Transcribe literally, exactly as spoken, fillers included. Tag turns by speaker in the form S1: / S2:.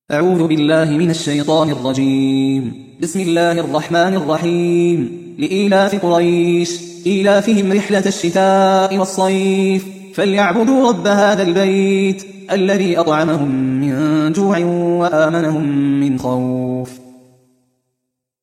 S1: أعوذ بالله من الشيطان الرجيم. بسم الله الرحمن الرحيم. لإيلاف قريش إيلافهم رحلة الشتاء والصيف فليعبدوا رب هذا البيت الذي أطعمهم من جوع وآمنهم من خوف.